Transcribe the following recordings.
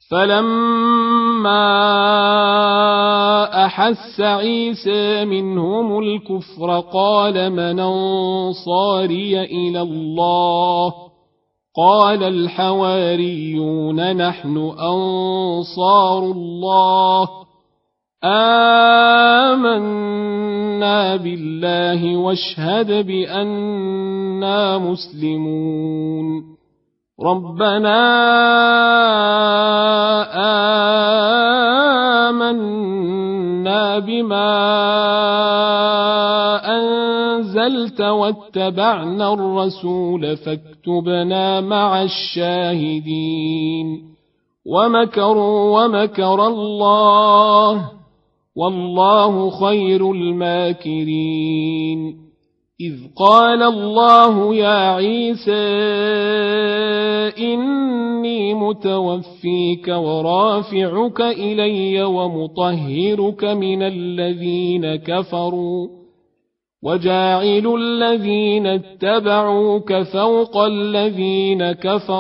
فلما أحس عيسى منهم الكفر قال من أنصاري إلى الله قال الحواريون نحن أنصار الله آمنا بالله واشهد بأننا مسلمون ربنا آمنا بما أنزلت واتبعنا الرسول فاكتبنا مع الشاهدين ومكروا ومكر الله والله خير الماكرين إذ قال الله يا عيسى إني متوفيك ورافعك إلي ومطهرك من الذين كفروا وجاعل الذين اتبعوك فوق الذين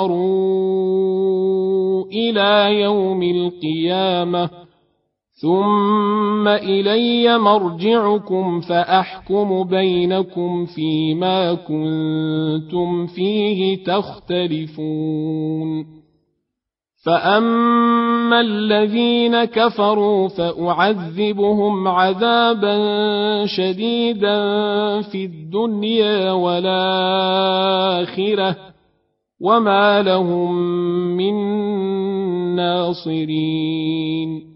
كفروا إلى يوم القيامة ثم إلي مرجعكم فأحكم بينكم فيما كنتم فيه تختلفون فأما الذين كفروا فأعذبهم عذابا شديدا في الدنيا والآخرة وما لهم من ناصرين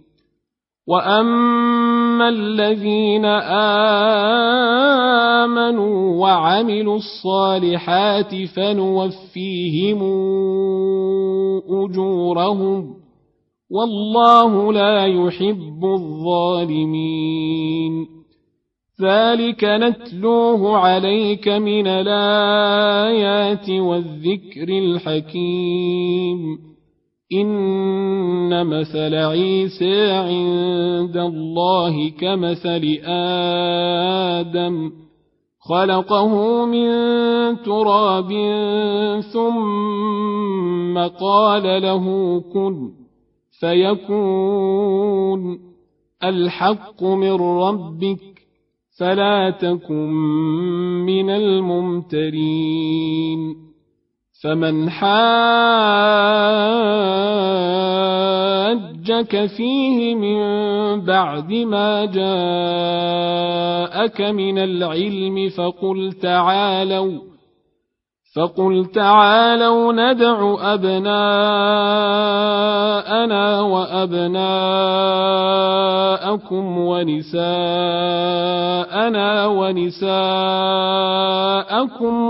وأما الذين آمنوا وعملوا الصالحات فنوفيهم أجورهم والله لا يحب الظالمين ذلك نتلوه عليك من الآيات والذكر الحكيم إن مثل عيسى عند الله كمثل آدم خلقه من تراب ثم قال له كن فيكون الحق من ربك فلا تكن من الممترين فمن حاجك فيه من بعد ما جاءك من العلم فقل تعالوا ندع أبناءنا وأبناءكم ونساءنا ونساءكم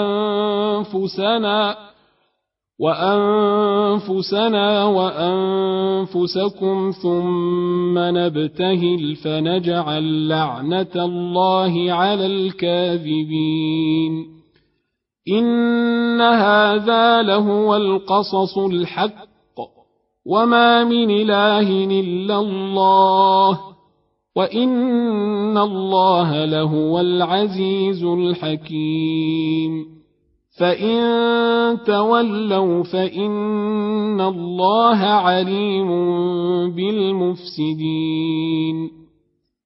وأنفسنا وأنفسكم ثم نبتهل فنجعل لعنة الله على الكاذبين إن هذا لهو القصص الحق وما من إله إلا الله وإن الله لهو العزيز الحكيم فإن تولوا فإن الله عليم بالمفسدين